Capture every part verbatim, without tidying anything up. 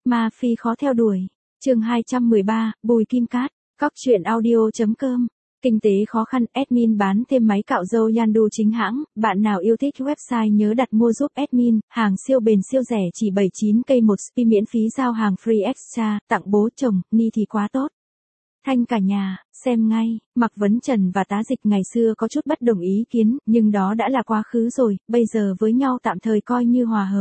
Ma Phi khó theo đuổi. Chương hai trăm mười ba, Bùi Kim Cát, Cóc truyện audio chấm com. Kinh tế khó khăn, admin bán thêm máy cạo râu Yandu chính hãng, bạn nào yêu thích website nhớ đặt mua giúp admin, hàng siêu bền siêu rẻ chỉ bảy mươi chín k một spi miễn phí giao hàng free extra, tặng bố chồng, ni thì quá tốt. Thanh cả nhà, xem ngay, Mạc Vấn Trần và Tá Dịch ngày xưa có chút bất đồng ý kiến, nhưng đó đã là quá khứ rồi, bây giờ với nhau tạm thời coi như hòa hợp.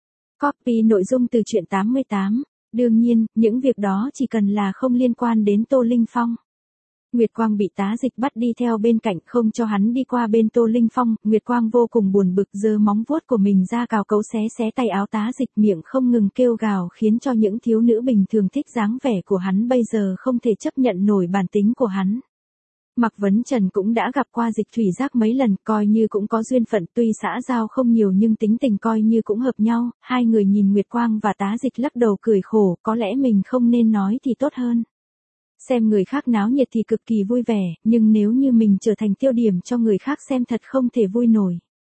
Copy nội dung từ truyện tám mươi tám. Đương nhiên, những việc đó chỉ cần là không liên quan đến Tô Linh Phong. Nguyệt Quang bị Tá Dịch bắt đi theo bên cạnh không cho hắn đi qua bên Tô Linh Phong, Nguyệt Quang vô cùng buồn bực giơ móng vuốt của mình ra cào cấu xé xé tay áo Tá Dịch, miệng không ngừng kêu gào khiến cho những thiếu nữ bình thường thích dáng vẻ của hắn bây giờ không thể chấp nhận nổi bản tính của hắn. Mạc Vấn Trần cũng đã gặp qua Dịch Thủy Giác mấy lần, coi như cũng có duyên phận, tuy xã giao không nhiều nhưng tính tình coi như cũng hợp nhau, hai người nhìn Nguyệt Quang và Tá Dịch lắc đầu cười khổ, có lẽ mình không nên nói thì tốt hơn. Xem người khác náo nhiệt thì cực kỳ vui vẻ, nhưng nếu như mình trở thành tiêu điểm cho người khác xem thật không thể vui nổi.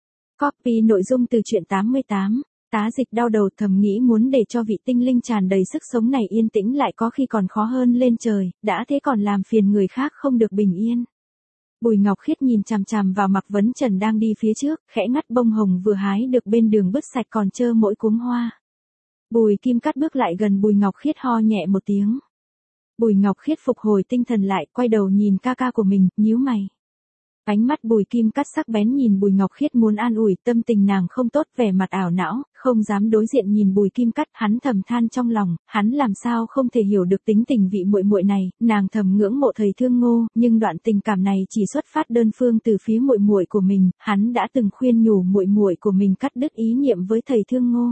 Copy nội dung từ truyện tám mươi tám. Tá Dịch đau đầu thầm nghĩ muốn để cho vị tinh linh tràn đầy sức sống này yên tĩnh lại có khi còn khó hơn lên trời, đã thế còn làm phiền người khác không được bình yên. Bùi Ngọc Khiết nhìn chằm chằm vào Mạc Vấn Trần đang đi phía trước, khẽ ngắt bông hồng vừa hái được bên đường bứt sạch còn trơ mỗi cúm hoa. Bùi Kim Cát bước lại gần Bùi Ngọc Khiết ho nhẹ một tiếng. Bùi Ngọc Khiết phục hồi tinh thần lại, quay đầu nhìn ca ca của mình, nhíu mày. Ánh mắt Bùi Kim Cát sắc bén nhìn Bùi Ngọc Khiết muốn an ủi, tâm tình nàng không tốt, vẻ mặt ảo não, không dám đối diện nhìn Bùi Kim Cát, hắn thầm than trong lòng, hắn làm sao không thể hiểu được tính tình vị muội muội này, nàng thầm ngưỡng mộ thầy Thương Ngô, nhưng đoạn tình cảm này chỉ xuất phát đơn phương từ phía muội muội của mình, hắn đã từng khuyên nhủ muội muội của mình cắt đứt ý niệm với thầy Thương Ngô.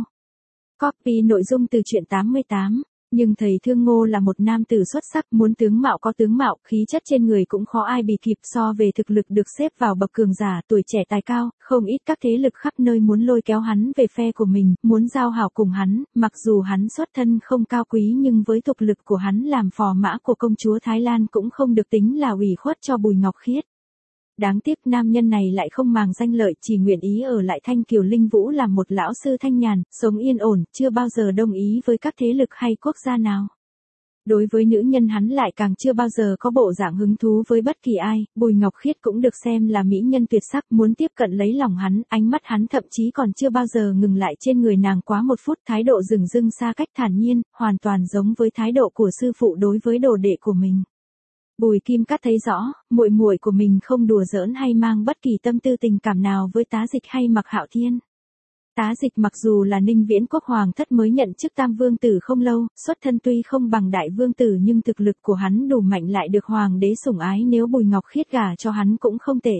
Copy nội dung từ truyện tám mươi tám. Nhưng thầy Thương Ngô là một nam tử xuất sắc, muốn tướng mạo có tướng mạo, khí chất trên người cũng khó ai bì kịp, so về thực lực được xếp vào bậc cường giả, tuổi trẻ tài cao, không ít các thế lực khắp nơi muốn lôi kéo hắn về phe của mình, muốn giao hảo cùng hắn, mặc dù hắn xuất thân không cao quý nhưng với thực lực của hắn làm phò mã của công chúa Thái Lan cũng không được tính là ủy khuất cho Bùi Ngọc Khiết. Đáng tiếc nam nhân này lại không màng danh lợi, chỉ nguyện ý ở lại Thanh Kiều Linh Vũ làm một lão sư thanh nhàn, sống yên ổn, chưa bao giờ đồng ý với các thế lực hay quốc gia nào. Đối với nữ nhân hắn lại càng chưa bao giờ có bộ dạng hứng thú với bất kỳ ai, Bùi Ngọc Khiết cũng được xem là mỹ nhân tuyệt sắc, muốn tiếp cận lấy lòng hắn, ánh mắt hắn thậm chí còn chưa bao giờ ngừng lại trên người nàng quá một phút, thái độ dửng dưng xa cách thản nhiên, hoàn toàn giống với thái độ của sư phụ đối với đồ đệ của mình. Bùi Kim Cát thấy rõ, muội muội của mình không đùa giỡn hay mang bất kỳ tâm tư tình cảm nào với Tá Dịch hay Mạc Hạo Thiên. Tá Dịch mặc dù là Ninh Viễn Quốc hoàng thất mới nhận chức tam vương tử không lâu, xuất thân tuy không bằng đại vương tử nhưng thực lực của hắn đủ mạnh lại được hoàng đế sủng ái, nếu Bùi Ngọc Khiết gả cho hắn cũng không tệ.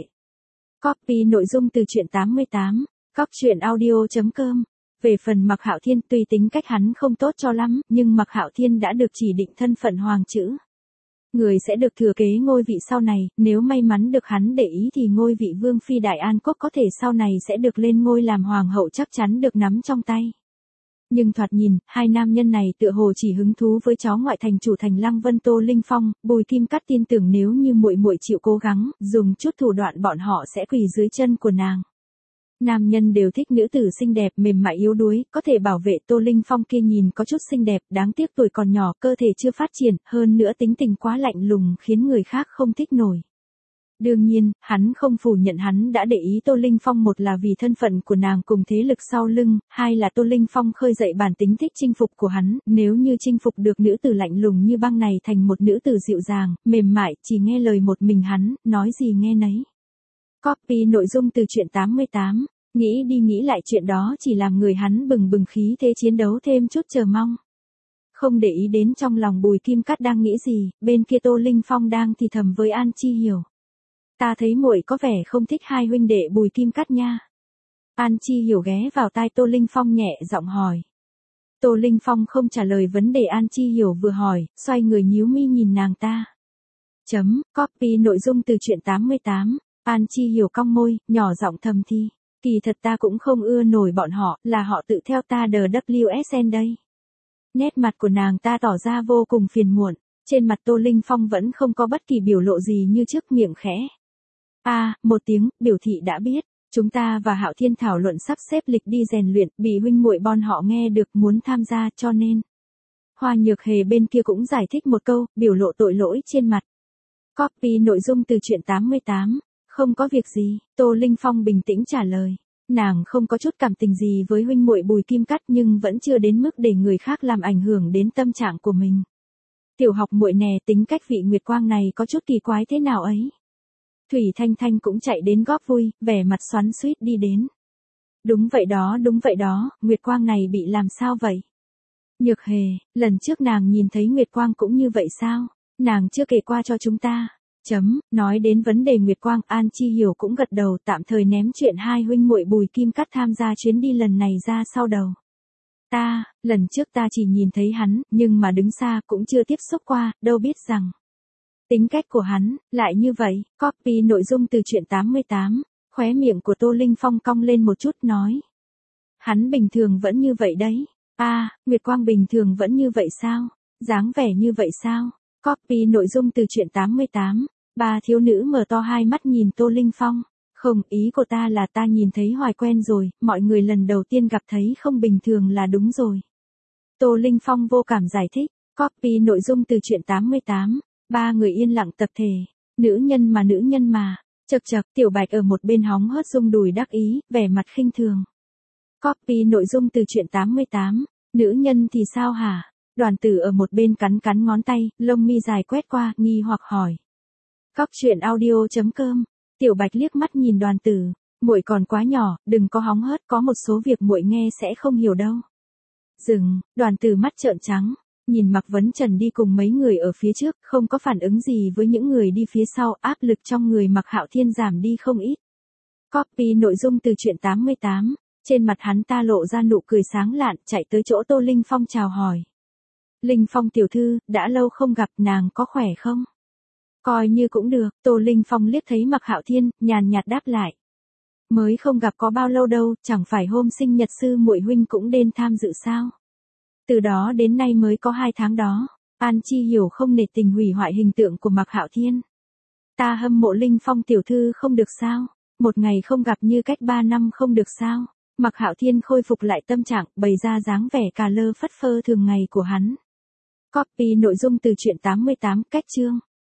Copy nội dung từ truyện tám mươi tám. Cóc truyện audio chấm com. Về phần Mạc Hạo Thiên, tuy tính cách hắn không tốt cho lắm, nhưng Mạc Hạo Thiên đã được chỉ định thân phận hoàng chữ. Người sẽ được thừa kế ngôi vị sau này, nếu may mắn được hắn để ý thì ngôi vị vương phi Đại An Quốc có thể sau này sẽ được lên ngôi làm hoàng hậu chắc chắn được nắm trong tay. Nhưng thoạt nhìn, hai nam nhân này tựa hồ chỉ hứng thú với cháu ngoại thành chủ thành Lăng Vân Tô Linh Phong, Bùi Kim Cát tin tưởng nếu như muội muội chịu cố gắng, dùng chút thủ đoạn bọn họ sẽ quỳ dưới chân của nàng. Nam nhân đều thích nữ tử xinh đẹp, mềm mại yếu đuối, có thể bảo vệ. Tô Linh Phong kia nhìn có chút xinh đẹp, đáng tiếc tuổi còn nhỏ, cơ thể chưa phát triển, hơn nữa tính tình quá lạnh lùng khiến người khác không thích nổi. Đương nhiên, hắn không phủ nhận hắn đã để ý Tô Linh Phong, một là vì thân phận của nàng cùng thế lực sau lưng, hai là Tô Linh Phong khơi dậy bản tính thích chinh phục của hắn, nếu như chinh phục được nữ tử lạnh lùng như băng này thành một nữ tử dịu dàng, mềm mại, chỉ nghe lời một mình hắn, nói gì nghe nấy. Copy nội dung từ truyện tám mươi tám. Nghĩ đi nghĩ lại chuyện đó chỉ làm người hắn bừng bừng khí thế chiến đấu thêm chút chờ mong. Không để ý đến trong lòng Bùi Kim Cát đang nghĩ gì, bên kia Tô Linh Phong đang thì thầm với An Chi Hiểu. Ta thấy muội có vẻ không thích hai huynh đệ Bùi Kim Cát nha. An Chi Hiểu ghé vào tai Tô Linh Phong nhẹ giọng hỏi. Tô Linh Phong không trả lời vấn đề An Chi Hiểu vừa hỏi, xoay người nhíu mi nhìn nàng ta. Chấm, copy nội dung từ truyện tám mươi tám. An Chi Hiểu cong môi, nhỏ giọng thầm thi. Kỳ thật ta cũng không ưa nổi bọn họ, là họ tự theo ta đờ W S N đây. Nét mặt của nàng ta tỏ ra vô cùng phiền muộn, trên mặt Tô Linh Phong vẫn không có bất kỳ biểu lộ gì như trước, miệng khẽ. A, à, một tiếng, biểu thị đã biết, chúng ta và Hạo Thiên thảo luận sắp xếp lịch đi rèn luyện, bị huynh muội bọn họ nghe được muốn tham gia cho nên. Hoa Nhược Hề bên kia cũng giải thích một câu, biểu lộ tội lỗi trên mặt. Copy nội dung từ truyện tám mươi tám. Không có việc gì, Tô Linh Phong bình tĩnh trả lời. Nàng không có chút cảm tình gì với huynh muội Bùi Kim Cát nhưng vẫn chưa đến mức để người khác làm ảnh hưởng đến tâm trạng của mình. Tiểu học muội nè, tính cách vị Nguyệt Quang này có chút kỳ quái thế nào ấy. Thủy Thanh Thanh cũng chạy đến góp vui, vẻ mặt xoắn xuýt đi đến. Đúng vậy đó, đúng vậy đó, Nguyệt Quang này bị làm sao vậy? Nhược Hề, lần trước nàng nhìn thấy Nguyệt Quang cũng như vậy sao? Nàng chưa kể qua cho chúng ta. Chấm, nói đến vấn đề Nguyệt Quang, An Chi Hiểu cũng gật đầu, tạm thời ném chuyện hai huynh muội Bùi Kim Cát tham gia chuyến đi lần này ra sau đầu. Ta, lần trước ta chỉ nhìn thấy hắn, nhưng mà đứng xa cũng chưa tiếp xúc qua, đâu biết rằng tính cách của hắn lại như vậy. Copy nội dung từ truyện tám mươi tám. Khóe miệng của Tô Linh Phong cong lên một chút nói. Hắn bình thường vẫn như vậy đấy. A, à, Nguyệt Quang bình thường vẫn như vậy sao? Dáng vẻ như vậy sao? Copy nội dung từ truyện tám mươi tám. Ba thiếu nữ mở to hai mắt nhìn Tô Linh Phong. Không, ý của ta là ta nhìn thấy hoài quen rồi, mọi người lần đầu tiên gặp thấy không bình thường là đúng rồi. Tô Linh Phong vô cảm giải thích. Copy nội dung từ truyện tám mươi tám. Ba người yên lặng tập thể. Nữ nhân mà nữ nhân mà. Chậc chậc, Tiểu Bạch ở một bên hóng hớt rung đùi đắc ý, vẻ mặt khinh thường. Copy nội dung từ truyện tám mươi tám. Nữ nhân thì sao hả? Đoàn Tử ở một bên cắn cắn ngón tay, lông mi dài quét qua, nghi hoặc hỏi. Cóc truyện audio chấm com. Tiểu Bạch liếc mắt nhìn Đoàn Tử, muội còn quá nhỏ, đừng có hóng hớt, có một số việc muội nghe sẽ không hiểu đâu. Dừng, Đoàn Tử mắt trợn trắng, nhìn Mạc Vấn Trần đi cùng mấy người ở phía trước, không có phản ứng gì với những người đi phía sau, áp lực trong người Mạc Hạo Thiên giảm đi không ít. Copy nội dung từ truyện tám mươi tám. Trên mặt hắn ta lộ ra nụ cười sáng lạn, chạy tới chỗ Tô Linh Phong chào hỏi. Linh Phong tiểu thư, đã lâu không gặp, nàng có khỏe không? Coi như cũng được, Tô Linh Phong liếc thấy Mạc Hạo Thiên, nhàn nhạt đáp lại. Mới không gặp có bao lâu đâu, chẳng phải hôm sinh nhật sư muội huynh cũng đến tham dự sao? Từ đó đến nay mới có hai tháng đó. An Chi Hiểu không nể tình hủy hoại hình tượng của Mạc Hạo Thiên. Ta hâm mộ Linh Phong tiểu thư không được sao? Một ngày không gặp như cách ba năm không được sao? Mạc Hạo Thiên khôi phục lại tâm trạng, bày ra dáng vẻ cà lơ phất phơ thường ngày của hắn. Copy nội dung từ truyện tám mươi tám. Cách chương.